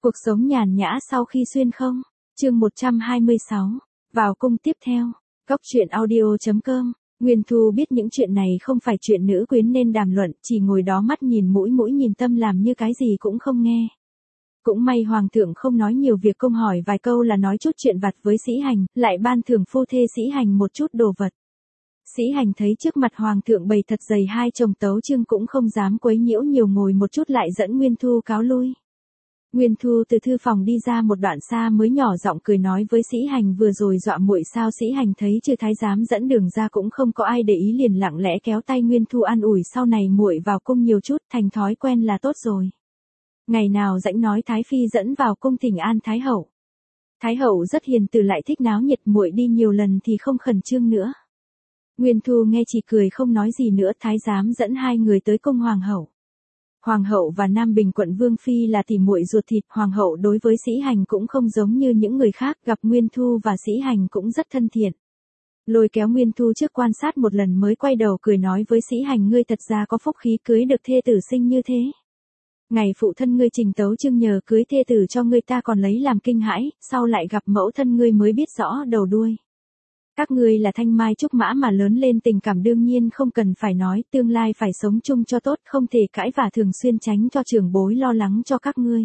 Cuộc sống nhàn nhã sau khi xuyên không? Chương 126. Vào cung tiếp theo. Góc truyện audio.com. Nguyên Thu biết những chuyện này không phải chuyện nữ quyến nên đàm luận, chỉ ngồi đó mắt nhìn mũi nhìn tâm làm như cái gì cũng không nghe. Cũng may hoàng thượng không nói nhiều việc, công hỏi vài câu là nói chút chuyện vặt với Sĩ Hành, lại ban thưởng phu thê Sĩ Hành một chút đồ vật. Sĩ Hành thấy trước mặt hoàng thượng bày thật dày hai chồng tấu chương cũng không dám quấy nhiễu nhiều, ngồi một chút lại dẫn Nguyên Thu cáo lui. Nguyên Thu từ thư phòng đi ra một đoạn xa mới nhỏ giọng cười nói với Sĩ Hành, vừa rồi dọa muội sao? Sĩ Hành thấy chư thái giám dẫn đường ra cũng không có ai để ý, liền lặng lẽ kéo tay Nguyên Thu an ủi, sau này muội vào cung nhiều chút, thành thói quen là tốt rồi. Ngày nào rảnh nói Thái Phi dẫn vào cung thỉnh an Thái Hậu. Thái Hậu rất hiền từ lại thích náo nhiệt, muội đi nhiều lần thì không khẩn trương nữa. Nguyên Thu nghe chỉ cười không nói gì nữa. Thái giám dẫn hai người tới cung hoàng hậu. Hoàng hậu và Nam Bình quận Vương Phi là tỉ muội ruột thịt, hoàng hậu đối với Sĩ Hành cũng không giống như những người khác, gặp Nguyên Thu và Sĩ Hành cũng rất thân thiện. Lôi kéo Nguyên Thu trước quan sát một lần mới quay đầu cười nói với Sĩ Hành, ngươi thật ra có phúc khí cưới được thê tử xinh như thế. Ngày phụ thân ngươi trình tấu chương nhờ cưới thê tử cho ngươi ta còn lấy làm kinh hãi, sau lại gặp mẫu thân ngươi mới biết rõ đầu đuôi. Các ngươi là thanh mai trúc mã mà lớn lên, tình cảm đương nhiên không cần phải nói, tương lai phải sống chung cho tốt, không thể cãi vả, thường xuyên tránh cho trưởng bối lo lắng cho các ngươi.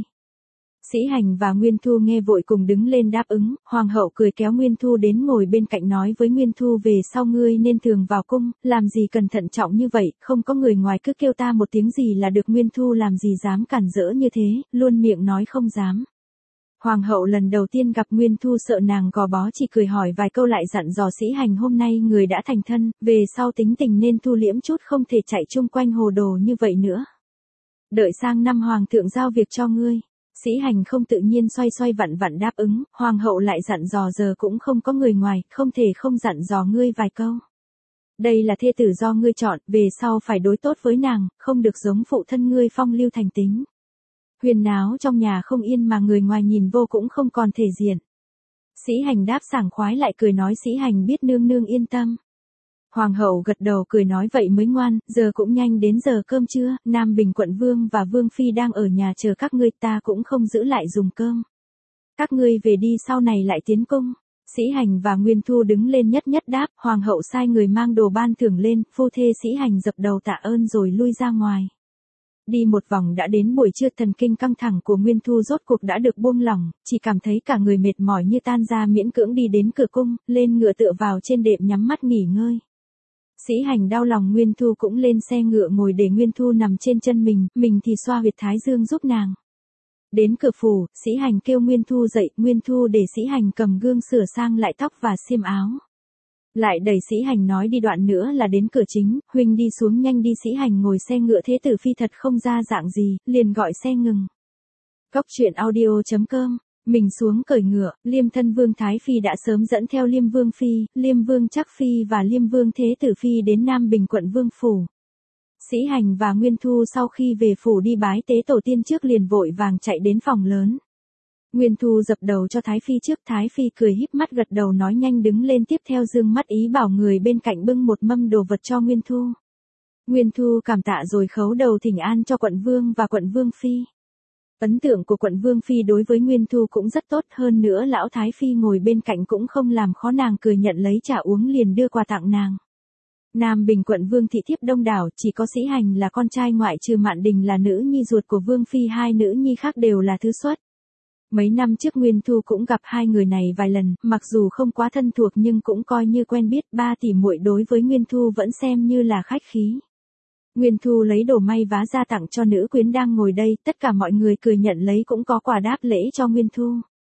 Sĩ Hành và Nguyên Thu nghe vội cùng đứng lên đáp ứng. Hoàng hậu cười kéo Nguyên Thu đến ngồi bên cạnh nói với Nguyên Thu, về sau ngươi nên thường vào cung, làm gì cần thận trọng như vậy, không có người ngoài cứ kêu ta một tiếng gì là được. Nguyên Thu làm gì dám cản rỡ như thế, luôn miệng nói không dám. Hoàng hậu lần đầu tiên gặp Nguyên Thu sợ nàng gò bó, chỉ cười hỏi vài câu lại dặn dò Sĩ Hành, hôm nay người đã thành thân, về sau tính tình nên thu liễm chút, không thể chạy chung quanh hồ đồ như vậy nữa. Đợi sang năm hoàng thượng giao việc cho ngươi. Sĩ Hành không tự nhiên xoay vặn đáp ứng. Hoàng hậu lại dặn dò, giờ cũng không có người ngoài, không thể không dặn dò ngươi vài câu. Đây là thê tử do ngươi chọn, về sau phải đối tốt với nàng, không được giống phụ thân ngươi phong lưu thành tính. Huyền náo trong nhà không yên mà người ngoài nhìn vô cũng không còn thể diện. Sĩ Hành đáp sảng khoái lại cười nói, Sĩ Hành biết nương nương yên tâm. Hoàng hậu gật đầu cười nói vậy mới ngoan, giờ cũng nhanh đến giờ cơm trưa, Nam Bình quận Vương và Vương Phi đang ở nhà chờ các ngươi, ta cũng không giữ lại dùng cơm. Các ngươi về đi, sau này lại tiến cung. Sĩ Hành và Nguyên Thu đứng lên nhất đáp. Hoàng hậu sai người mang đồ ban thưởng lên, phu thê Sĩ Hành dập đầu tạ ơn rồi lui ra ngoài. Đi một vòng đã đến buổi trưa, thần kinh căng thẳng của Nguyên Thu rốt cuộc đã được buông lỏng, chỉ cảm thấy cả người mệt mỏi như tan ra, miễn cưỡng đi đến cửa cung, lên ngựa tựa vào trên đệm nhắm mắt nghỉ ngơi. Sĩ Hành đau lòng Nguyên Thu cũng lên xe ngựa ngồi để Nguyên Thu nằm trên chân mình thì xoa huyệt thái dương giúp nàng. Đến cửa phủ, Sĩ Hành kêu Nguyên Thu dậy, Nguyên Thu để Sĩ Hành cầm gương sửa sang lại tóc và xiêm áo. Lại đẩy Sĩ Hành nói đi, đoạn nữa là đến cửa chính, huynh đi xuống nhanh đi. Sĩ Hành ngồi xe ngựa, thế tử phi thật không ra dạng gì, liền gọi xe ngừng. Góc truyện audio.com. Mình xuống cởi ngựa, Liêm thân Vương Thái Phi đã sớm dẫn theo Liêm Vương Phi, Liêm Vương Trắc Phi và Liêm Vương Thế Tử Phi đến Nam Bình quận Vương Phủ. Sĩ Hành và Nguyên Thu sau khi về phủ đi bái tế tổ tiên trước liền vội vàng chạy đến phòng lớn. Nguyên Thu dập đầu cho Thái Phi trước, Thái Phi cười híp mắt gật đầu nói nhanh đứng lên, tiếp theo dương mắt ý bảo người bên cạnh bưng một mâm đồ vật cho Nguyên Thu. Nguyên Thu cảm tạ rồi khấu đầu thỉnh an cho quận Vương và quận Vương Phi. Ấn tượng của quận Vương Phi đối với Nguyên Thu cũng rất tốt, hơn nữa lão Thái Phi ngồi bên cạnh cũng không làm khó nàng, cười nhận lấy trà uống liền đưa quà tặng nàng. Nam Bình quận Vương thị thiếp đông đảo, chỉ có Sĩ Hành là con trai, ngoại trừ Mạn Đình là nữ nhi ruột của Vương Phi, hai nữ nhi khác đều là thứ xuất. Mấy năm trước Nguyên Thu cũng gặp hai người này vài lần, mặc dù không quá thân thuộc nhưng cũng coi như quen biết, ba tỷ muội đối với Nguyên Thu vẫn xem như là khách khí. Nguyên Thu lấy đồ may vá ra tặng cho nữ quyến đang ngồi đây, tất cả mọi người cười nhận lấy cũng có quà đáp lễ cho Nguyên Thu.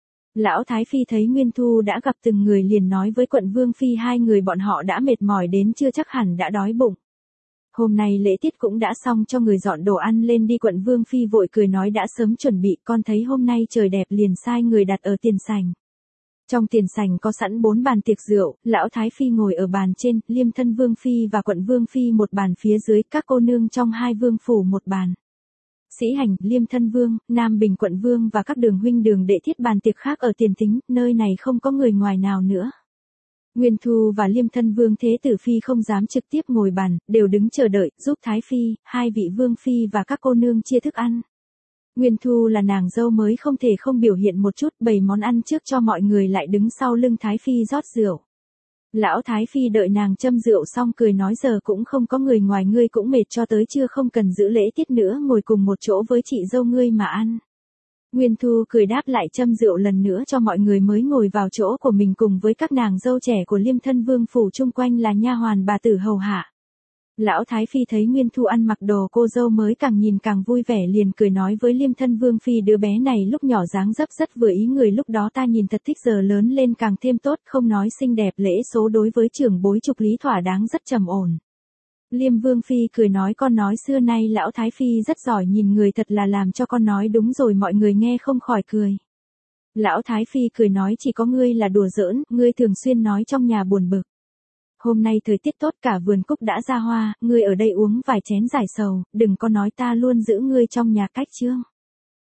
Lão Thái Phi thấy Nguyên Thu đã gặp từng người liền nói với quận Vương Phi, hai người bọn họ đã mệt mỏi đến chưa chắc hẳn đã đói bụng. Hôm nay lễ tiết cũng đã xong, cho người dọn đồ ăn lên đi. Quận Vương Phi vội cười nói đã sớm chuẩn bị, con thấy hôm nay trời đẹp liền sai người đặt ở tiền sảnh. Trong tiền sảnh có sẵn 4 bàn tiệc rượu, lão Thái Phi ngồi ở bàn trên, Liêm thân Vương Phi và quận Vương Phi một bàn phía dưới, các cô nương trong hai vương phủ một bàn. Sĩ Hành, Liêm thân Vương, Nam Bình quận Vương và các đường huynh đường đệ thiết bàn tiệc khác ở tiền tính, nơi này không có người ngoài nào nữa. Nguyên Thu và Liêm thân Vương Thế Tử Phi không dám trực tiếp ngồi bàn, đều đứng chờ đợi, giúp Thái Phi, hai vị Vương Phi và các cô nương chia thức ăn. Nguyên Thu là nàng dâu mới không thể không biểu hiện một chút, bày món ăn trước cho mọi người lại đứng sau lưng Thái Phi rót rượu. Lão Thái Phi đợi nàng châm rượu xong cười nói giờ cũng không có người ngoài ngươi cũng mệt cho tới chưa không cần giữ lễ tiết nữa ngồi cùng một chỗ với chị dâu ngươi mà ăn. Nguyên Thu cười đáp lại châm rượu lần nữa cho mọi người mới ngồi vào chỗ của mình cùng với các nàng dâu trẻ của Liêm Thân Vương phủ chung quanh là nha hoàn bà tử hầu hạ. Lão Thái Phi thấy Nguyên Thu ăn mặc đồ cô dâu mới càng nhìn càng vui vẻ liền cười nói với Liêm Thân Vương Phi đứa bé này lúc nhỏ dáng dấp rất vừa ý người lúc đó ta nhìn thật thích giờ lớn lên càng thêm tốt không nói xinh đẹp lễ số đối với trưởng bối trục lý thỏa đáng rất trầm ổn. Liêm Vương Phi cười nói con nói xưa nay Lão Thái Phi rất giỏi nhìn người thật là làm cho con nói đúng rồi mọi người nghe không khỏi cười. Lão Thái Phi cười nói chỉ có ngươi là đùa giỡn, ngươi thường xuyên nói trong nhà buồn bực. Hôm nay thời tiết tốt cả vườn cúc đã ra hoa, ngươi ở đây uống vài chén giải sầu, đừng có nói ta luôn giữ ngươi trong nhà cách chương.